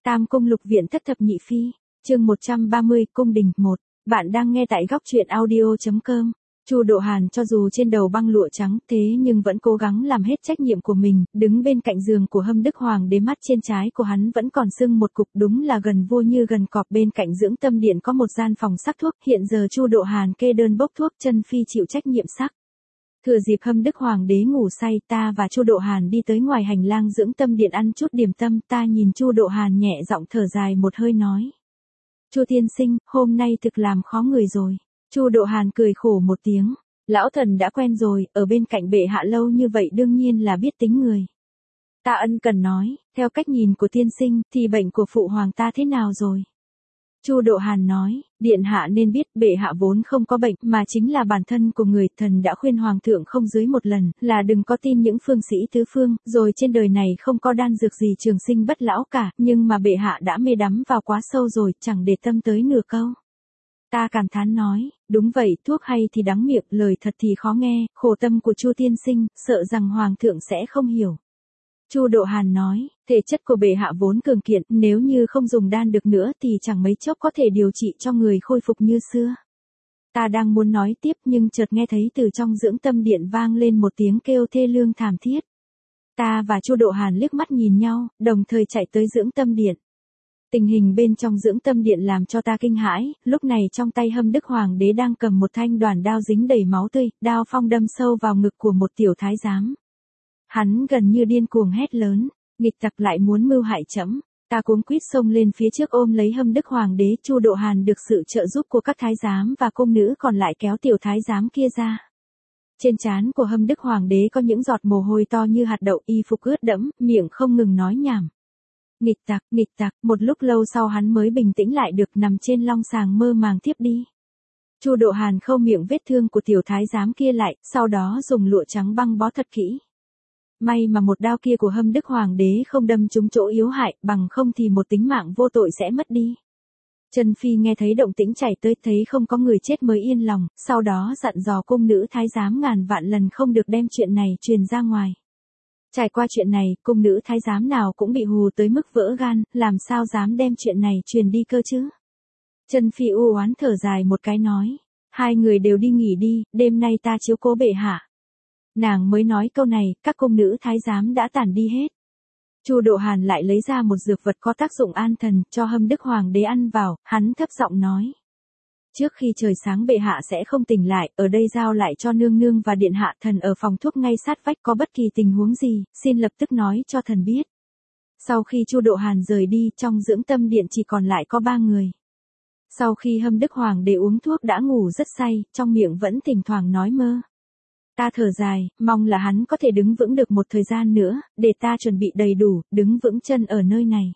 Tam cung lục viện thất thập nhị phi, chương 130, cung đình 1. Bạn đang nghe tại góc truyện audio.com. Chu Độ Hàn cho dù trên đầu băng lụa trắng thế nhưng vẫn cố gắng làm hết trách nhiệm của mình, đứng bên cạnh giường của Hâm Đức Hoàng đế, mắt trên trái của hắn vẫn còn sưng một cục, đúng là gần vua như gần cọp. Bên cạnh dưỡng tâm điện có một gian phòng sắc thuốc, hiện giờ Chu Độ Hàn kê đơn bốc thuốc, Chân Phi chịu trách nhiệm sắc. Thừa dịp Hâm Đức Hoàng đế ngủ say, ta và Chu Độ Hàn đi tới ngoài hành lang dưỡng tâm điện ăn chút điểm tâm. Ta nhìn Chu Độ Hàn nhẹ giọng thở dài một hơi nói: Chu tiên sinh, hôm nay thực làm khó người rồi. Chu Độ Hàn cười khổ một tiếng: Lão thần đã quen rồi, ở bên cạnh bệ hạ lâu như vậy đương nhiên là biết tính người. Ta ân cần nói: Theo cách nhìn của tiên sinh, thì bệnh của phụ hoàng ta thế nào rồi? Chu Độ Hàn nói: Điện hạ nên biết, bệ hạ vốn không có bệnh, mà chính là bản thân của người. Thần đã khuyên hoàng thượng không dưới một lần, là đừng có tin những phương sĩ tứ phương, rồi trên đời này không có đan dược gì trường sinh bất lão cả, nhưng mà bệ hạ đã mê đắm vào quá sâu rồi, chẳng để tâm tới nửa câu. Ta cảm thán nói: Đúng vậy, thuốc hay thì đắng miệng, lời thật thì khó nghe, khổ tâm của Chu tiên sinh, sợ rằng hoàng thượng sẽ không hiểu. Chu Độ Hàn nói: Thể chất của bệ hạ vốn cường kiện, nếu như không dùng đan được nữa thì chẳng mấy chốc có thể điều trị cho người khôi phục như xưa. Ta đang muốn nói tiếp nhưng chợt nghe thấy từ trong dưỡng tâm điện vang lên một tiếng kêu thê lương thảm thiết. Ta và Chu Độ Hàn liếc mắt nhìn nhau, đồng thời chạy tới dưỡng tâm điện. Tình hình bên trong dưỡng tâm điện làm cho ta kinh hãi, lúc này trong tay Hâm Đức Hoàng đế đang cầm một thanh đoản đao dính đầy máu tươi, đao phong đâm sâu vào ngực của một tiểu thái giám. Hắn gần như điên cuồng hét lớn: Nghịch tặc lại muốn mưu hại trẫm! Ta cuống quýt xông lên phía trước ôm lấy Hâm Đức Hoàng đế. Chu Độ Hàn được sự trợ giúp của các thái giám và cung nữ còn lại kéo tiểu thái giám kia ra. Trên trán của Hâm Đức Hoàng đế có những giọt mồ hôi to như hạt đậu, y phục ướt đẫm, miệng không ngừng nói nhảm: Nghịch tặc, nghịch tặc! Một lúc lâu sau hắn mới bình tĩnh lại được, nằm trên long sàng mơ màng thiếp đi. Chu Độ Hàn khâu miệng vết thương của tiểu thái giám kia lại, sau đó dùng lụa trắng băng bó thật kỹ. May mà một đao kia của Hâm Đức Hoàng đế không đâm trúng chỗ yếu hại, bằng không thì một tính mạng vô tội sẽ mất đi. Chân Phi nghe thấy động tĩnh chạy tới, thấy không có người chết mới yên lòng, sau đó dặn dò cung nữ thái giám ngàn vạn lần không được đem chuyện này truyền ra ngoài. Trải qua chuyện này, cung nữ thái giám nào cũng bị hù tới mức vỡ gan, làm sao dám đem chuyện này truyền đi cơ chứ. Chân Phi u oán thở dài một cái nói: Hai người đều đi nghỉ đi, đêm nay ta chiếu cố bệ hạ. Nàng mới nói câu này, các cung nữ thái giám đã tản đi hết. Chu Độ Hàn lại lấy ra một dược vật có tác dụng an thần, cho Hâm Đức Hoàng đế ăn vào, hắn thấp giọng nói: Trước khi trời sáng bệ hạ sẽ không tỉnh lại, ở đây giao lại cho nương nương và điện hạ. Thần ở phòng thuốc ngay sát vách, có bất kỳ tình huống gì, xin lập tức nói cho thần biết. Sau khi Chu Độ Hàn rời đi, trong dưỡng tâm điện chỉ còn lại có 3 người. Sau khi Hâm Đức Hoàng đế uống thuốc đã ngủ rất say, trong miệng vẫn thỉnh thoảng nói mơ. Ta thở dài, mong là hắn có thể đứng vững được một thời gian nữa, để ta chuẩn bị đầy đủ, đứng vững chân ở nơi này.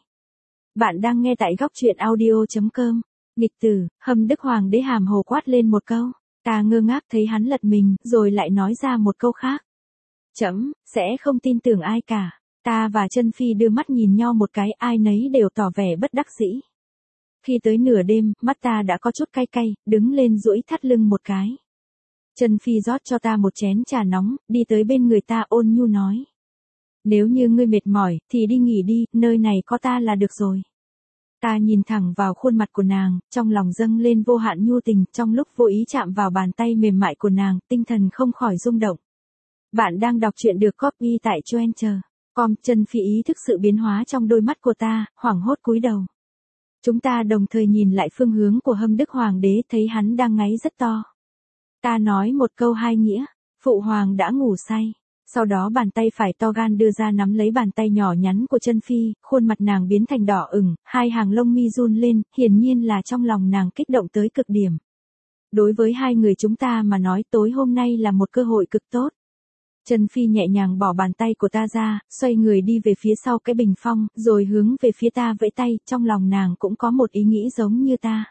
Bạn đang nghe tại góc truyện audio.com. Nghịch tử! Hâm Đức Hoàng đế hàm hồ quát lên một câu. Ta ngơ ngác thấy hắn lật mình, rồi lại nói ra một câu khác. Trẫm sẽ không tin tưởng ai cả. Ta và Chân Phi đưa mắt nhìn nhau một cái, ai nấy đều tỏ vẻ bất đắc dĩ. Khi tới nửa đêm, mắt ta đã có chút cay cay, đứng lên duỗi thắt lưng một cái. Chân Phi rót cho ta một chén trà nóng, đi tới bên người ta ôn nhu nói: Nếu như ngươi mệt mỏi, thì đi nghỉ đi, nơi này có ta là được rồi. Ta nhìn thẳng vào khuôn mặt của nàng, trong lòng dâng lên vô hạn nhu tình, trong lúc vô ý chạm vào bàn tay mềm mại của nàng, tinh thần không khỏi rung động. Bạn đang đọc truyện được copy tại Joancer.com. Chân Phi ý thức sự biến hóa trong đôi mắt của ta, hoảng hốt cúi đầu. Chúng ta đồng thời nhìn lại phương hướng của Hâm Đức Hoàng đế, thấy hắn đang ngáy rất to. Ta nói một câu hai nghĩa: Phụ hoàng đã ngủ say. Sau đó bàn tay phải to gan đưa ra nắm lấy bàn tay nhỏ nhắn của Chân Phi, khuôn mặt nàng biến thành đỏ ửng, hai hàng lông mi run lên, hiển nhiên là trong lòng nàng kích động tới cực điểm. Đối với hai người chúng ta mà nói, tối hôm nay là một cơ hội cực tốt. Chân Phi nhẹ nhàng bỏ bàn tay của ta ra, xoay người đi về phía sau cái bình phong, rồi hướng về phía ta vẫy tay, trong lòng nàng cũng có một ý nghĩ giống như ta.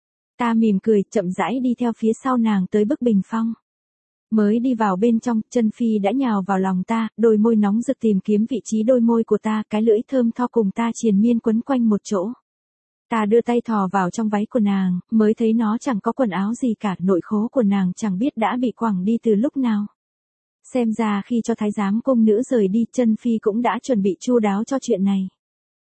Ta mỉm cười, chậm rãi đi theo phía sau nàng tới bức bình phong. Mới đi vào bên trong, Chân Phi đã nhào vào lòng ta, đôi môi nóng rực tìm kiếm vị trí đôi môi của ta, cái lưỡi thơm tho cùng ta triền miên quấn quanh một chỗ. Ta đưa tay thò vào trong váy của nàng, mới thấy nó chẳng có quần áo gì cả, nội khố của nàng chẳng biết đã bị quẳng đi từ lúc nào. Xem ra khi cho thái giám cung nữ rời đi, Chân Phi cũng đã chuẩn bị chu đáo cho chuyện này.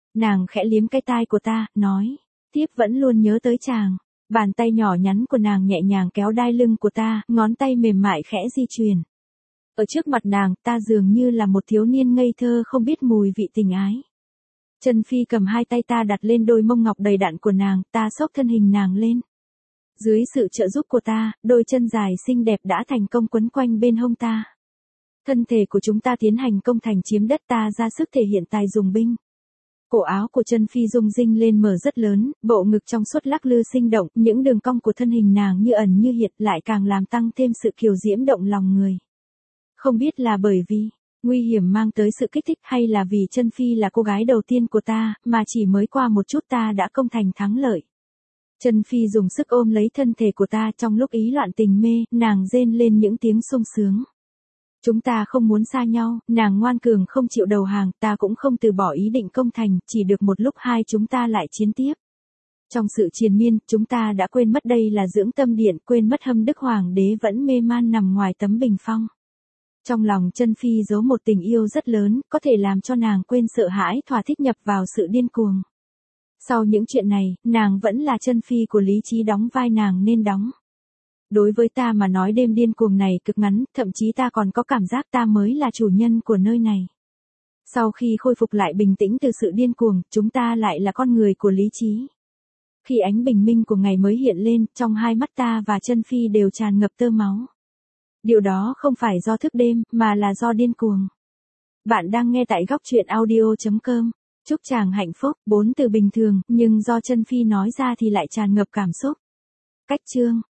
Nàng khẽ liếm cái tai của ta, nói. Tiếp vẫn luôn nhớ tới chàng. Bàn tay nhỏ nhắn của nàng nhẹ nhàng kéo đai lưng của ta, ngón tay mềm mại khẽ di chuyển. Ở trước mặt nàng, ta dường như là một thiếu niên ngây thơ không biết mùi vị tình ái. Trần Phi cầm hai tay ta đặt lên đôi mông ngọc đầy đặn của nàng, ta xốc thân hình nàng lên. Dưới sự trợ giúp của ta, đôi chân dài xinh đẹp đã thành công quấn quanh bên hông ta. Thân thể của chúng ta tiến hành công thành chiếm đất, ta ra sức thể hiện tài dùng binh. Cổ áo của Trần Phi rung rinh lên mở rất lớn, bộ ngực trong suốt lắc lư sinh động, những đường cong của thân hình nàng như ẩn như hiện lại càng làm tăng thêm sự kiều diễm động lòng người. Không biết là bởi vì nguy hiểm mang tới sự kích thích hay là vì Trân Phi là cô gái đầu tiên của ta, mà chỉ mới qua một chút ta đã công thành thắng lợi. Trân Phi dùng sức ôm lấy thân thể của ta trong lúc ý loạn tình mê, nàng rên lên những tiếng sung sướng. Chúng ta không muốn xa nhau, nàng ngoan cường không chịu đầu hàng, ta cũng không từ bỏ ý định công thành, chỉ được một lúc hai chúng ta lại chiến tiếp. Trong sự triền miên, chúng ta đã quên mất đây là dưỡng tâm điện, quên mất Hâm Đức Hoàng đế vẫn mê man nằm ngoài tấm bình phong. Trong lòng Trân Phi giấu một tình yêu rất lớn, có thể làm cho nàng quên sợ hãi, thỏa thích nhập vào sự điên cuồng. Sau những chuyện này, nàng vẫn là Trân Phi của lý trí đóng vai nàng nên đóng. Đối với ta mà nói đêm điên cuồng này cực ngắn, thậm chí ta còn có cảm giác ta mới là chủ nhân của nơi này. Sau khi khôi phục lại bình tĩnh từ sự điên cuồng, chúng ta lại là con người của lý trí. Khi ánh bình minh của ngày mới hiện lên, trong hai mắt ta và Trân Phi đều tràn ngập tơ máu. Điều đó không phải do thức đêm, mà là do điên cuồng. Bạn đang nghe tại góc truyện audio.com. Chúc chàng hạnh phúc, 4 từ bình thường, nhưng do Trân Phi nói ra thì lại tràn ngập cảm xúc. Cách chương